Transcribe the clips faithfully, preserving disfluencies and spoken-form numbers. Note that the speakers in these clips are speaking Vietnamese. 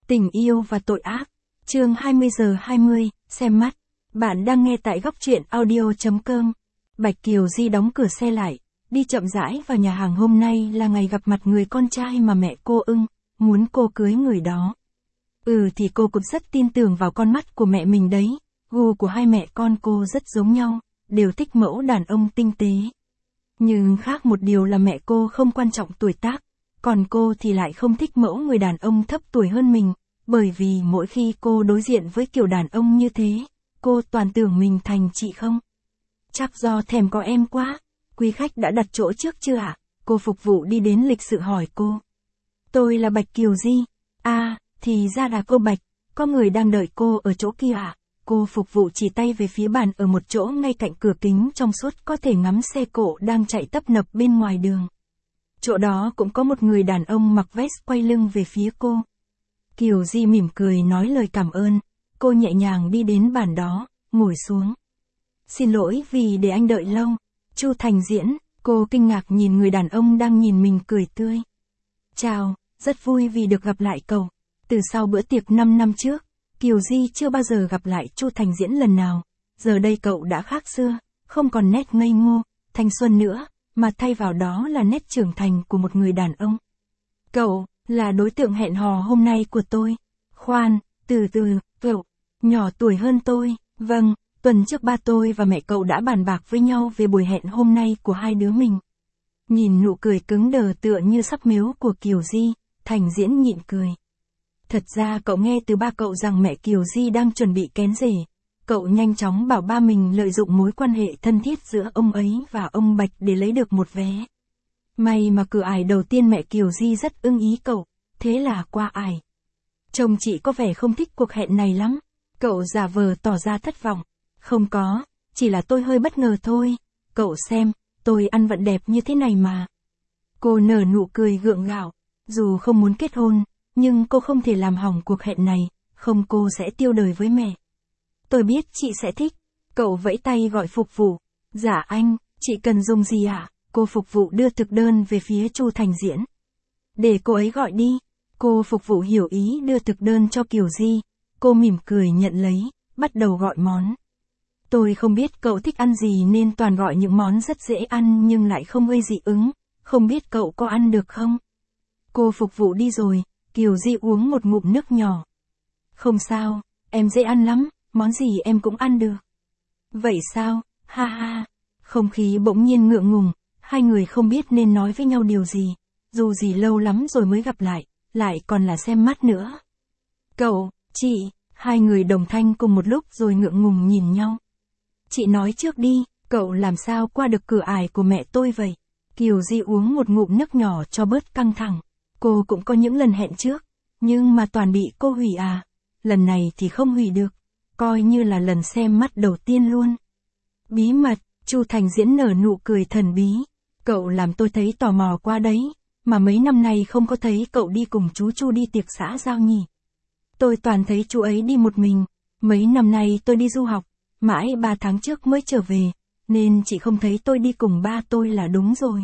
Tình yêu và tội ác. Chương hai mươi giờ hai mươi, xem mắt. Bạn đang nghe tại góc truyện audio chấm com. Bạch Kiều Di đóng cửa xe lại, đi chậm rãi vào nhà hàng. Hôm nay là ngày gặp mặt người con trai mà mẹ cô ưng, muốn cô cưới người đó. Ừ thì cô cũng rất tin tưởng vào con mắt của mẹ mình đấy, gu của hai mẹ con cô rất giống nhau, đều thích mẫu đàn ông tinh tế. Nhưng khác một điều là mẹ cô không quan trọng tuổi tác, còn cô thì lại không thích mẫu người đàn ông thấp tuổi hơn mình, bởi vì mỗi khi cô đối diện với kiểu đàn ông như thế, cô toàn tưởng mình thành chị không. Chắc do thèm có em quá. Quý khách đã đặt chỗ trước chưa ạ? Cô phục vụ đi đến lịch sự hỏi cô. Tôi là Bạch Kiều Di. À, thì ra là cô Bạch, có người đang đợi cô ở chỗ kia ạ. Cô phục vụ chỉ tay về phía bàn ở một chỗ ngay cạnh cửa kính trong suốt có thể ngắm xe cộ đang chạy tấp nập bên ngoài đường. Chỗ đó cũng có một người đàn ông mặc vest quay lưng về phía cô. Kiều Di mỉm cười nói lời cảm ơn, cô nhẹ nhàng đi đến bàn đó, ngồi xuống. Xin lỗi vì để anh đợi lâu. Chu Thành Diễn, cô kinh ngạc nhìn người đàn ông đang nhìn mình cười tươi. Chào, rất vui vì được gặp lại cậu. Từ sau bữa tiệc năm năm trước, Kiều Di chưa bao giờ gặp lại Chu Thành Diễn lần nào. Giờ đây cậu đã khác xưa, không còn nét ngây ngô, thanh xuân nữa, mà thay vào đó là nét trưởng thành của một người đàn ông. Cậu, là đối tượng hẹn hò hôm nay của tôi. Khoan, từ từ, cậu, nhỏ tuổi hơn tôi, vâng, tuần trước ba tôi và mẹ cậu đã bàn bạc với nhau về buổi hẹn hôm nay của hai đứa mình. Nhìn nụ cười cứng đờ tựa như sắp mếu của Kiều Di, Thành Diễn nhịn cười. Thật ra cậu nghe từ ba cậu rằng mẹ Kiều Di đang chuẩn bị kén rể. Cậu nhanh chóng bảo ba mình lợi dụng mối quan hệ thân thiết giữa ông ấy và ông Bạch để lấy được một vé. May mà cửa ải đầu tiên mẹ Kiều Di rất ưng ý cậu, thế là qua ải. Chồng chị có vẻ không thích cuộc hẹn này lắm. Cậu giả vờ tỏ ra thất vọng. Không có, chỉ là tôi hơi bất ngờ thôi. Cậu xem, tôi ăn vận đẹp như thế này mà. Cô nở nụ cười gượng gạo. Dù không muốn kết hôn, nhưng cô không thể làm hỏng cuộc hẹn này, không cô sẽ tiêu đời với mẹ. Tôi biết chị sẽ thích. Cậu vẫy tay gọi phục vụ. Dạ anh, chị cần dùng gì ạ? À? Cô phục vụ đưa thực đơn về phía Chu Thành Diễn. Để cô ấy gọi đi. Cô phục vụ hiểu ý đưa thực đơn cho Kiều Di. Cô mỉm cười nhận lấy, bắt đầu gọi món. Tôi không biết cậu thích ăn gì nên toàn gọi những món rất dễ ăn nhưng lại không gây dị ứng. Không biết cậu có ăn được không? Cô phục vụ đi rồi, Kiều Di uống một ngụm nước nhỏ. Không sao, em dễ ăn lắm, món gì em cũng ăn được. Vậy sao, ha ha. Không khí bỗng nhiên ngượng ngùng, hai người không biết nên nói với nhau điều gì. Dù gì lâu lắm rồi mới gặp lại, lại còn là xem mắt nữa. Cậu, chị, hai người đồng thanh cùng một lúc rồi ngượng ngùng nhìn nhau. Chị nói trước đi, cậu làm sao qua được cửa ải của mẹ tôi vậy? Kiều Di uống một ngụm nước nhỏ cho bớt căng thẳng. Cô cũng có những lần hẹn trước, nhưng mà toàn bị cô hủy à. Lần này thì không hủy được, coi như là lần xem mắt đầu tiên luôn. Bí mật, Chu Thành Diễn nở nụ cười thần bí. Cậu làm tôi thấy tò mò quá đấy, mà mấy năm nay không có thấy cậu đi cùng chú Chu đi tiệc xã giao nhỉ. Tôi toàn thấy chú ấy đi một mình, mấy năm nay tôi đi du học, mãi ba tháng trước mới trở về, nên chỉ không thấy tôi đi cùng ba tôi là đúng rồi.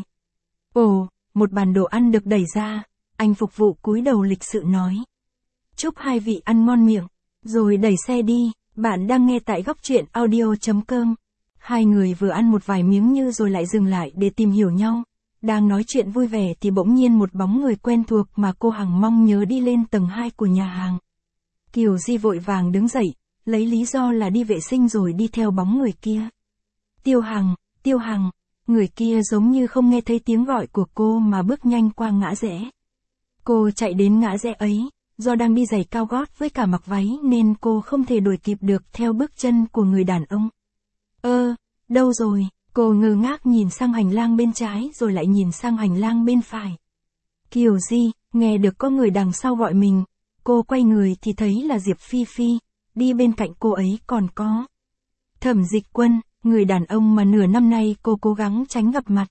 Ồ, một bàn đồ ăn được đẩy ra, anh phục vụ cúi đầu lịch sự nói. Chúc hai vị ăn ngon miệng, rồi đẩy xe đi. Bạn đang nghe tại góc truyện audio chấm com. Hai người vừa ăn một vài miếng như rồi lại dừng lại để tìm hiểu nhau. Đang nói chuyện vui vẻ thì bỗng nhiên một bóng người quen thuộc mà cô hằng mong nhớ đi lên tầng hai của nhà hàng. Kiều Di vội vàng đứng dậy, lấy lý do là đi vệ sinh rồi đi theo bóng người kia. Tiêu Hằng, Tiêu Hằng, người kia giống như không nghe thấy tiếng gọi của cô mà bước nhanh qua ngã rẽ. Cô chạy đến ngã rẽ ấy, do đang đi giày cao gót với cả mặc váy nên cô không thể đuổi kịp được theo bước chân của người đàn ông. Ơ, đâu rồi? Cô ngơ ngác nhìn sang hành lang bên trái rồi lại nhìn sang hành lang bên phải. Kiều Di, nghe được có người đằng sau gọi mình, cô quay người thì thấy là Diệp Phi Phi, đi bên cạnh cô ấy còn có Thẩm Dịch Quân, người đàn ông mà nửa năm nay cô cố gắng tránh gặp mặt.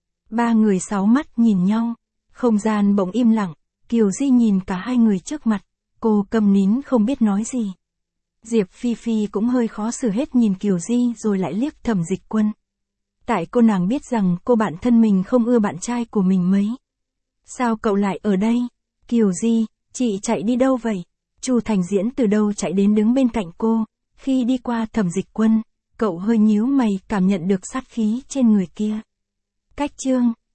Ba người sáu mắt nhìn nhau, không gian bỗng im lặng, Kiều Di nhìn cả hai người trước mặt, cô câm nín không biết nói gì. Diệp Phi Phi cũng hơi khó xử hết nhìn Kiều Di rồi lại liếc Thẩm Dịch Quân. Tại cô nàng biết rằng cô bạn thân mình không ưa bạn trai của mình mấy. Sao cậu lại ở đây? Kiều Di, chị chạy đi đâu vậy? Chu Thành Diễn từ đâu chạy đến đứng bên cạnh cô, khi đi qua Thẩm Dịch Quân, cậu hơi nhíu mày cảm nhận được sát khí trên người kia. Cách chương